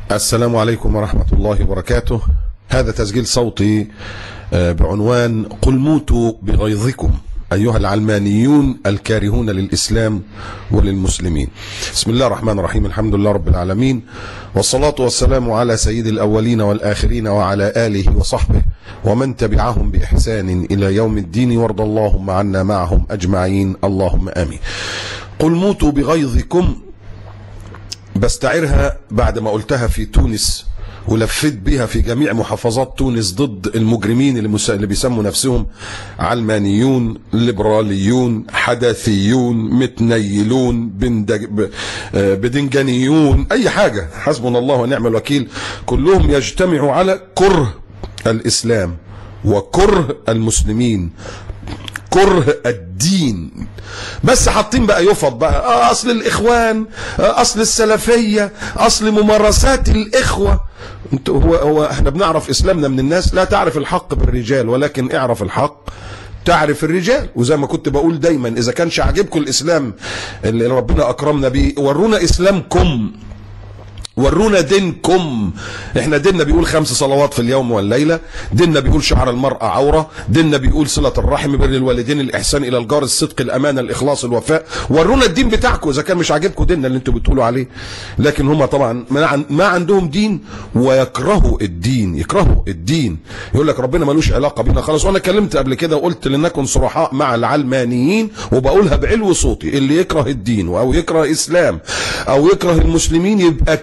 السلام عليكم ورحمة الله وبركاته. هذا تسجيل صوتي بعنوان قل موتوا بغيظكم أيها العلمانيون الكارهون للإسلام وللمسلمين. بسم الله الرحمن الرحيم، الحمد لله رب العالمين، والصلاة والسلام على سيد الأولين والآخرين وعلى آله وصحبه ومن تبعهم بإحسان إلى يوم الدين، وارض اللهم عنا معهم أجمعين، اللهم آمين. قل موتوا بغيظكم بستعيرها بعد ما قلتها في تونس ولفت بها في جميع محافظات تونس ضد المجرمين اللي بيسموا نفسهم علمانيون، ليبراليون، حداثيون، متنيلون، بدنجانيون، اي حاجة، حسبنا الله ونعم الوكيل. كلهم يجتمعوا على كره الاسلام وكره المسلمين، كره الدين، بس حاطين بقى يفض بقى اصل الاخوان، اصل السلفيه، اصل ممارسات الاخوه. هو احنا بنعرف اسلامنا من الناس؟ لا تعرف الحق بالرجال ولكن اعرف الحق تعرف الرجال. وزي ما كنت بقول دايما، اذا كانش عاجبكم الاسلام اللي ربنا اكرمنا بيه ورونا اسلامكم، ورونا دينكم. احنا ديننا بيقول 5 صلوات في اليوم والليلة، ديننا بيقول شعر المرأة عورة، ديننا بيقول صلة الرحم، بر الوالدين، الإحسان إلى الجار، الصدق، الأمانة، الإخلاص، الوفاء. ورونا الدين بتاعكم إذا كان مش عاجبكم ديننا اللي انتوا بتقولوا عليه. لكن هم طبعا ما عندهم دين ويكرهوا الدين، يكرهوا الدين، يقول لك ربنا ملوش علاقة بينا خلاص. وانا اتكلمت قبل كده وقلت لنكن صرحاء مع العلمانيين، وبقولها بعلو صوتي، اللي يكره الدين او يكره اسلام او يكره المسلمين يبقى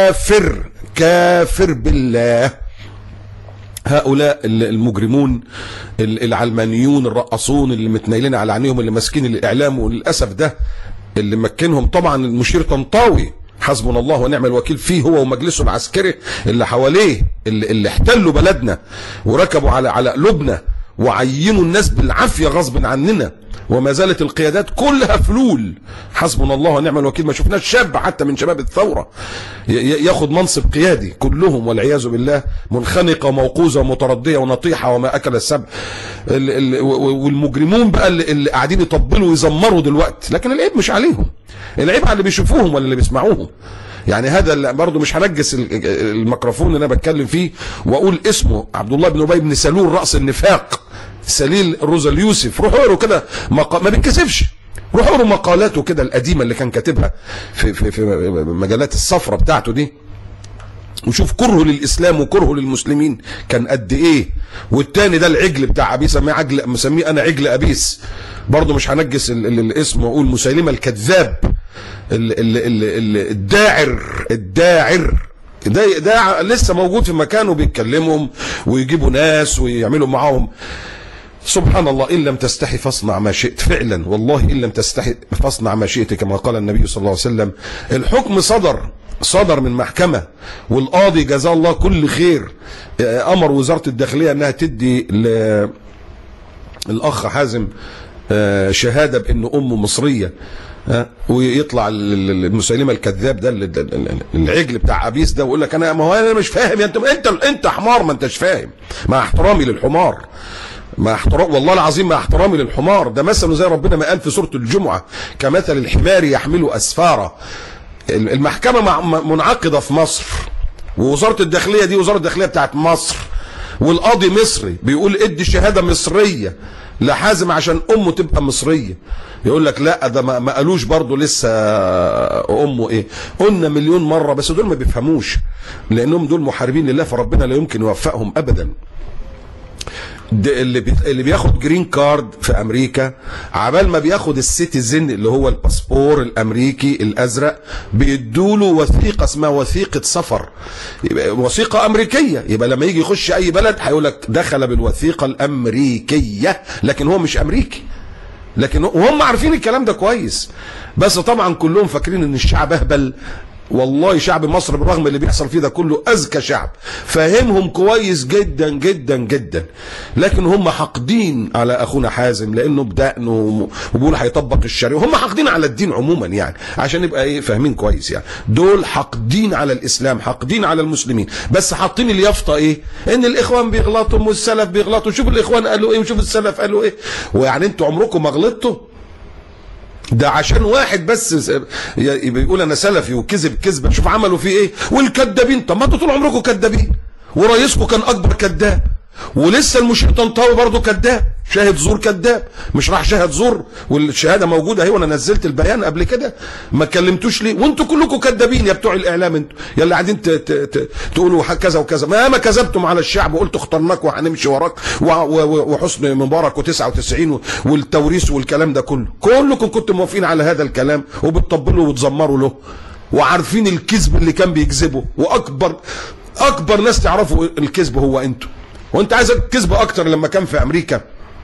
كافر بالله. هؤلاء المجرمون العلمانيون الرقصون اللي متنيلين على عينيهم، اللي ماسكين الاعلام، وللاسف ده اللي مكنهم طبعا المشير طنطاوي، حسبنا الله ونعم الوكيل فيه، هو ومجلسه العسكري اللي حواليه، اللي احتلوا بلدنا وركبوا على قلوبنا وعينوا الناس بالعافيه غصب عننا، وما زالت القيادات كلها فلول، حسبنا الله ونعم الوكيل. ما شفناش شاب حتى من شباب الثوره ياخد منصب قيادي، كلهم والعياذ بالله منخنقه وموقوزه ومترديه ونطيحه وما اكل السبع. والمجرمون بقى اللي قاعدين يطبلوا ويزمروا دلوقتي، لكن العيب مش عليهم، العيب على اللي بيشوفوهم ولا اللي بيسمعوهم. يعني هذا اللي برضه مش هنجس الميكروفون اللي انا بتكلم فيه واقول اسمه، عبد الله بن ابي بن سلول راس النفاق، سليل روزا اليوسف. روحوا اقروا كده، ما بيتكسفش، روحوا اقروا مقالاته كده القديمه اللي كان كاتبها في مجلات الصفرة بتاعته دي، وشوف كرهه للاسلام وكرهه للمسلمين كان قد ايه. والتاني ده العجل بتاع ابيس، مسميه انا عجل ابيس، برضه مش هنجس الاسم واقول مسيلمه الكذاب، الداعر ده لسه موجود في مكانه، بيتكلمهم ويجيبوا ناس ويعملوا معاهم. سبحان الله، إن لم تستحي فاصنع ما شئت. فعلا والله إن لم تستحي فاصنع ما شئت، كما قال النبي صلى الله عليه وسلم. الحكم صدر من محكمة، والقاضي جزاه الله كل خير أمر وزارة الداخلية أنها تدي للأخ حازم شهادة بأنه أمه مصرية، ويطلع المسيلمة الكذاب ده العجل بتاع ابيس ده ويقول لك انا، ما هو انا مش فاهم يا انت حمار، ما انتش فاهم. مع احترامي للحمار، مع احترام والله العظيم، مع احترامي للحمار، ده مثله زي ربنا ما قال في سورة الجمعة، كمثل الحمار يحمل اسفارا. المحكمة منعقدة في مصر، ووزارة الداخلية دي وزارة الداخلية بتاعت مصر، والقاضي مصري بيقول ادي شهادة مصرية لحازم عشان امه تبقى مصريه. يقول لك لا، ده ما قالوش برضه لسه امه ايه. قلنا مليون مره، بس دول ما بيفهموش، لانهم دول محاربين لله، فربنا لا يمكن يوفقهم ابدا. اللي بياخد جرين كارد في امريكا، عبال ما بياخد السيتيزن اللي هو الباسبور الامريكي الازرق، بيدوله وثيقه اسمها وثيقه سفر، وثيقه امريكيه. يبقى لما يجي يخش اي بلد هيقول لك دخل بالوثيقه الامريكيه، لكن هو مش امريكي. لكن وهم عارفين الكلام ده كويس، بس طبعا كلهم فاكرين ان الشعب اهبل. والله شعب مصر بالرغم اللي بيحصل فيه ده كله اذكى شعب، فاهمهم كويس جدا جدا جدا، لكن هم حاقدين على اخونا حازم لانه بدقنه وبيقول هيطبق الشريعه. هم حاقدين على الدين عموما، يعني عشان نبقى ايه فاهمين كويس، يعني دول حاقدين على الاسلام، حاقدين على المسلمين، بس حاطين اليافطه ايه؟ ان الاخوان بيغلطوا والسلف بيغلطوا، شوف الاخوان قالوا ايه وشوف السلف قالوا ايه. ويعني انتوا عمركم ما غلطتوا؟ ده عشان واحد بس بيقول انا سلفي وكذب كذبه، شوف عملوا فيه ايه. والكذابين، طب ما انتوا طول عمركم كذابين، ورئيسكم كان اكبر كذاب، ولسه المشير طنطاوي برضه كذاب، شاهد زور كذاب، مش راح شاهد زور والشهاده موجوده اهي، وانا نزلت البيان قبل كده، ما كلمتوش ليه؟ وانتوا كلكم كذابين يا بتوع الاعلام، انتوا يا اللي قاعدين تقولوا كذا وكذا، ما كذبتم على الشعب وقلتوا اخترناك وهنمشي وراك وحسني مبارك و99 والتوريث والكلام ده كله، كلكم كنتم موافقين على هذا الكلام وبتطبلوا وتزمروا له، وعارفين الكذب اللي كان بيكذبه، واكبر ناس تعرفوا الكذب هو انتوا. وانت عايز الكذب اكتر لما كان في امريكا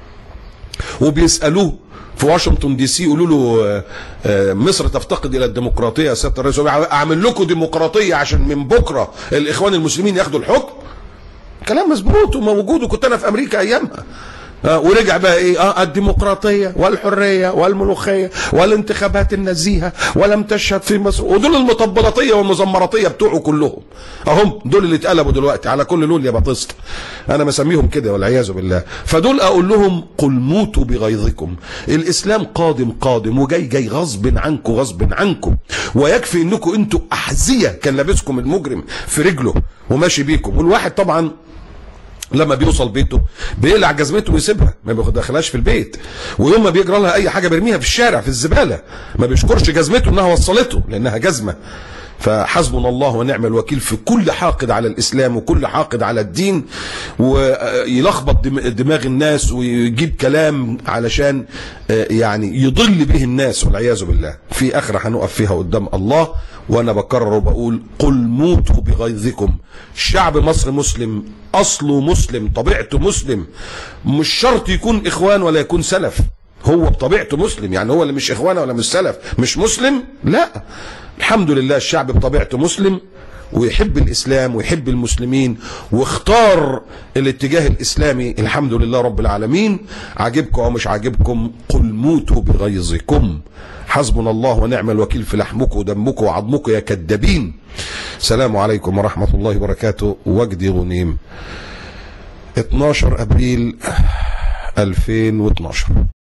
وبيسالوه في واشنطن دي سي، يقولوا له مصر تفتقد الى الديمقراطيه يا سياده الرئيس، اعمل لكم ديمقراطيه عشان من بكره الاخوان المسلمين ياخدوا الحكم. كلام مظبوط وموجود، وكنت انا في امريكا ايامها. ورجع بقى ايه؟ الديمقراطيه والحريه والملوخيه والانتخابات النزيهه ولم تشهد في مصر، ودول المطبلاتيه والمزمراتيه بتوعه كلهم اهم، دول اللي اتقلبوا دلوقتي على كل لون يا بطيست، انا مسميهم كده والعياذ بالله. فدول اقول لهم قل موتوا بغيظكم، الاسلام قادم وجاي غصب عنكم، ويكفي انكم انتوا احذيه كان لابسكم المجرم في رجله وماشي بيكم. والواحد طبعا لما بيوصل بيته بيقلع جزمته ويسيبها، ما بيدخلهاش في البيت، ويوم ما بيجرى لها اي حاجه بيرميها في الشارع في الزباله، ما بيشكرش جزمته انها وصلته لانها جزمه. فحسبنا الله ونعم الوكيل في كل حاقد على الاسلام وكل حاقد على الدين، ويلخبط دماغ الناس ويجيب كلام علشان يعني يضل به الناس والعياذ بالله. في اخره هنقف فيها قدام الله، وانا بكرر وبقول قل موتوا بغيظكم. شعب مصر مسلم، اصله مسلم، طبيعته مسلم، مش شرط يكون اخوان ولا يكون سلف، هو بطبيعته مسلم. يعني هو اللي مش اخوان ولا مش سلف مش مسلم؟ لا، الحمد لله الشعب بطبيعته مسلم ويحب الاسلام ويحب المسلمين واختار الاتجاه الاسلامي، الحمد لله رب العالمين. عاجبكم او مش عاجبكم قل موتوا بغيظكم. حسبنا الله ونعم الوكيل في لحمكم ودمكم وعظمكم يا كذابين. السلام عليكم ورحمه الله وبركاته. وجدي غنيم، 12 ابريل 2012.